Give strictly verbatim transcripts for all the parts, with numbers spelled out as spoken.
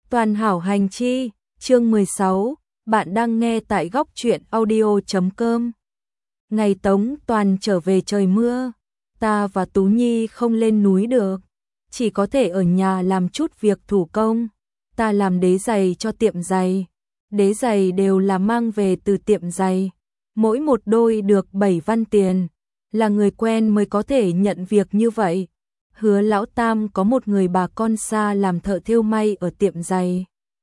Toàn hảo hành chi, chương mười sáu, bạn đang nghe tại góc truyện audio chấm com. Ngày Tống Toàn trở về trời mưa, ta và Tú Nhi không lên núi được, chỉ có thể ở nhà làm chút việc thủ công. Ta làm đế giày cho tiệm giày, đế giày đều là mang về từ tiệm giày, mỗi một đôi được bảy văn tiền, là người quen mới có thể nhận việc như vậy. Hứa lão tam có một người bà con xa làm thợ thêu may ở tiệm giày.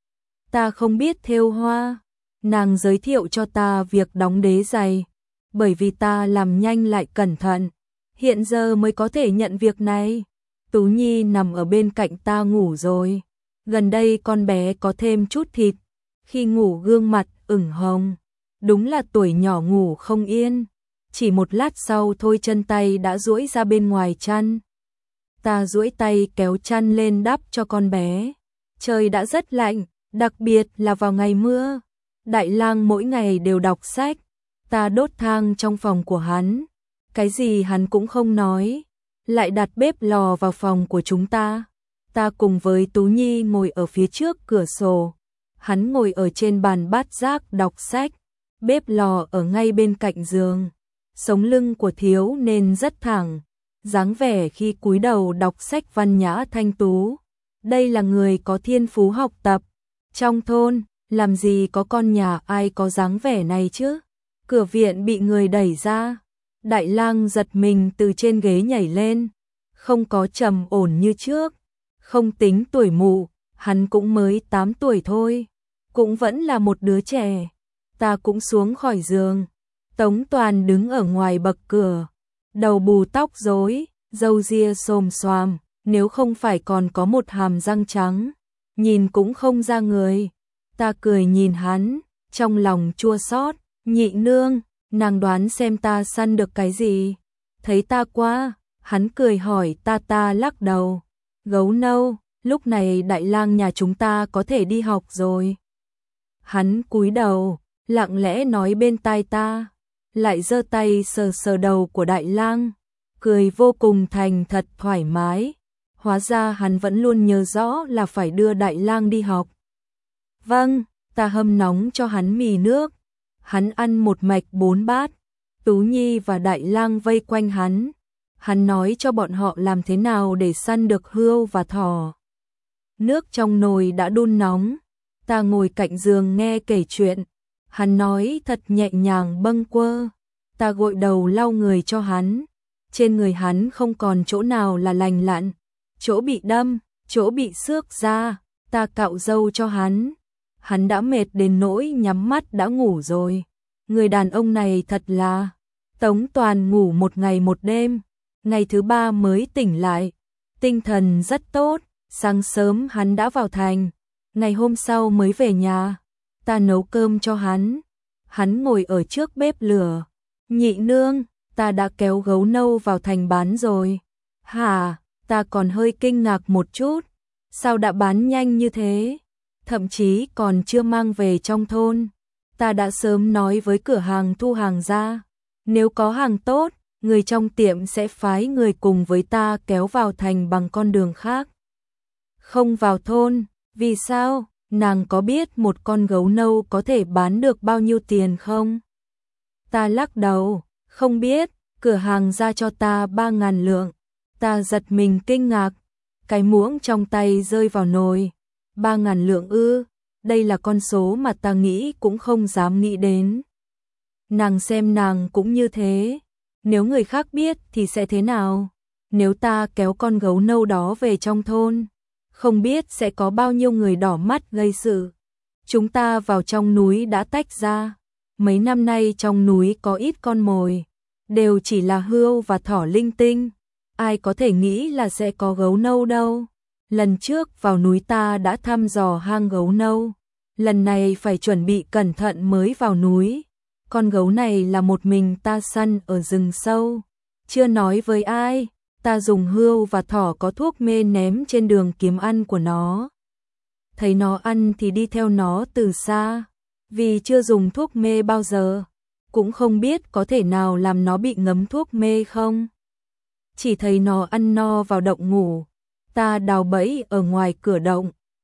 Ta không biết thêu hoa, nàng giới thiệu cho ta việc đóng đế giày, bởi vì ta làm nhanh lại cẩn thận, hiện giờ mới có thể nhận việc này. Tú Nhi nằm ở bên cạnh ta ngủ rồi, gần đây con bé có thêm chút thịt, khi ngủ gương mặt ửng hồng, đúng là tuổi nhỏ ngủ không yên. Chỉ một lát sau thôi chân tay đã duỗi ra bên ngoài chăn. Ta duỗi tay kéo chăn lên đắp cho con bé. Trời đã rất lạnh, đặc biệt là vào ngày mưa. Đại lang mỗi ngày đều đọc sách. Ta đốt than trong phòng của hắn. Cái gì hắn cũng không nói. Lại đặt bếp lò vào phòng của chúng ta. Ta cùng với Tú Nhi ngồi ở phía trước cửa sổ. Hắn ngồi ở trên bàn bát giác đọc sách. Bếp lò ở ngay bên cạnh giường. Sống lưng của thiếu nên rất thẳng, dáng vẻ khi cúi đầu đọc sách văn nhã thanh tú. Đây là người có thiên phú học tập. Trong thôn, làm gì có con nhà ai có dáng vẻ này chứ? Cửa viện bị người đẩy ra. Đại lang giật mình từ trên ghế nhảy lên. Không có trầm ổn như trước. Không tính tuổi mụ, hắn cũng mới tám tuổi thôi. Cũng vẫn là một đứa trẻ. Ta cũng xuống khỏi giường. Tống Toàn đứng ở ngoài bậc cửa, đầu bù tóc rối, râu ria xồm xoàm, nếu không phải còn có một hàm răng trắng, nhìn cũng không ra người. Ta cười nhìn hắn, trong lòng chua xót. Nhị nương, nàng đoán xem ta săn được cái gì? Thấy ta qua, hắn cười hỏi ta. Ta lắc đầu. Gấu nâu, lúc này đại lang nhà chúng ta có thể đi học rồi. Hắn cúi đầu, lặng lẽ nói bên tai ta, lại giơ tay sờ sờ đầu của đại lang, cười vô cùng thành thật thoải mái. Hóa ra hắn vẫn luôn nhớ rõ là phải đưa đại lang đi học. Vâng, ta hâm nóng cho hắn mì nước. Hắn ăn một mạch bốn bát. Tú Nhi và đại lang vây quanh hắn. Hắn nói cho bọn họ làm thế nào để săn được hươu và thỏ. Nước trong nồi đã đun nóng. Ta ngồi cạnh giường nghe kể chuyện. Hắn nói thật nhẹ nhàng bâng quơ. Ta gội đầu lau người cho hắn. Trên người hắn không còn chỗ nào là lành lặn. Chỗ bị đâm, chỗ bị xước ra. Ta cạo râu cho hắn. Hắn đã mệt đến nỗi nhắm mắt đã ngủ rồi. Người đàn ông này thật là... Tống Toàn ngủ một ngày một đêm. Ngày thứ ba mới tỉnh lại. Tinh thần rất tốt. Sáng sớm hắn đã vào thành. Ngày hôm sau mới về nhà. Ta nấu cơm cho hắn. Hắn ngồi ở trước bếp lửa. Nhị nương, ta đã kéo gấu nâu vào thành bán rồi. Hả, ta còn hơi kinh ngạc một chút. Sao đã bán nhanh như thế? Thậm chí còn chưa mang về trong thôn. Ta đã sớm nói với cửa hàng thu hàng ra. Nếu có hàng tốt, người trong tiệm sẽ phái người cùng với ta kéo vào thành bằng con đường khác. Không vào thôn, vì sao? Nàng có biết một con gấu nâu có thể bán được bao nhiêu tiền không? Ta lắc đầu, không biết, cửa hàng ra cho ta ba ngàn lượng. Ta giật mình kinh ngạc, cái muỗng trong tay rơi vào nồi. Ba ngàn lượng ư, đây là con số mà ta nghĩ cũng không dám nghĩ đến. Nàng xem nàng cũng như thế, nếu người khác biết thì sẽ thế nào? Nếu ta kéo con gấu nâu đó về trong thôn, không biết sẽ có bao nhiêu người đỏ mắt gây sự. Chúng ta vào trong núi đã tách ra. Mấy năm nay trong núi có ít con mồi, đều chỉ là hươu và thỏ linh tinh. Ai có thể nghĩ là sẽ có gấu nâu đâu. Lần trước vào núi ta đã thăm dò hang gấu nâu. Lần này phải chuẩn bị cẩn thận mới vào núi. Con gấu này là một mình ta săn ở rừng sâu. Chưa nói với ai. Ta dùng hươu và thỏ có thuốc mê ném trên đường kiếm ăn của nó. Thấy nó ăn thì đi theo nó từ xa. Vì chưa dùng thuốc mê bao giờ, cũng không biết có thể nào làm nó bị ngấm thuốc mê không. Chỉ thấy nó ăn no vào động ngủ. Ta đào bẫy ở ngoài cửa động.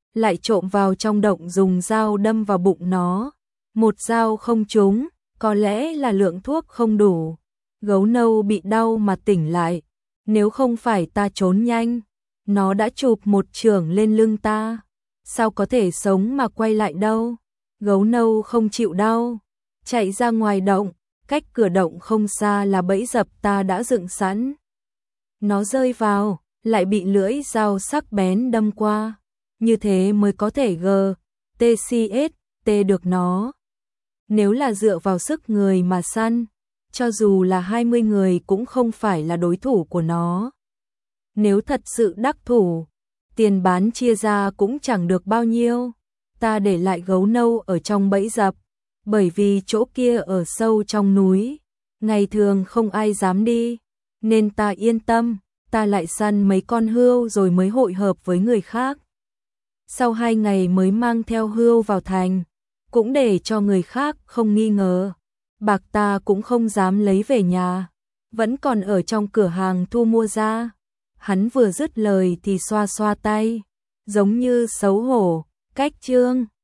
lại trộm vào trong động dùng dao đâm vào bụng nó. Một dao không trúng, có lẽ là lượng thuốc không đủ. Gấu nâu bị đau mà tỉnh lại. Nếu không phải ta trốn nhanh, nó đã chụp một chưởng lên lưng ta. Sao có thể sống mà quay lại đâu? Gấu nâu không chịu đau, chạy ra ngoài động, cách cửa động không xa là bẫy dập ta đã dựng sẵn. Nó rơi vào, lại bị lưỡi dao sắc bén đâm qua. Như thế mới có thể gờ, tê xê ét, tê được nó. Nếu là dựa vào sức người mà săn, cho dù là hai mươi người cũng không phải là đối thủ của nó. Nếu thật sự đắc thủ, tiền bán chia ra cũng chẳng được bao nhiêu. Ta để lại gấu nâu ở trong bẫy dập, bởi vì chỗ kia ở sâu trong núi, ngày thường không ai dám đi, nên ta yên tâm, ta lại săn mấy con hươu rồi mới hội hợp với người khác. Sau hai ngày mới mang theo hươu vào thành, cũng để cho người khác không nghi ngờ. Bạc ta cũng không dám lấy về nhà, vẫn còn ở trong cửa hàng thu mua ra. Hắn vừa dứt lời thì xoa xoa tay, giống như xấu hổ, cách chương.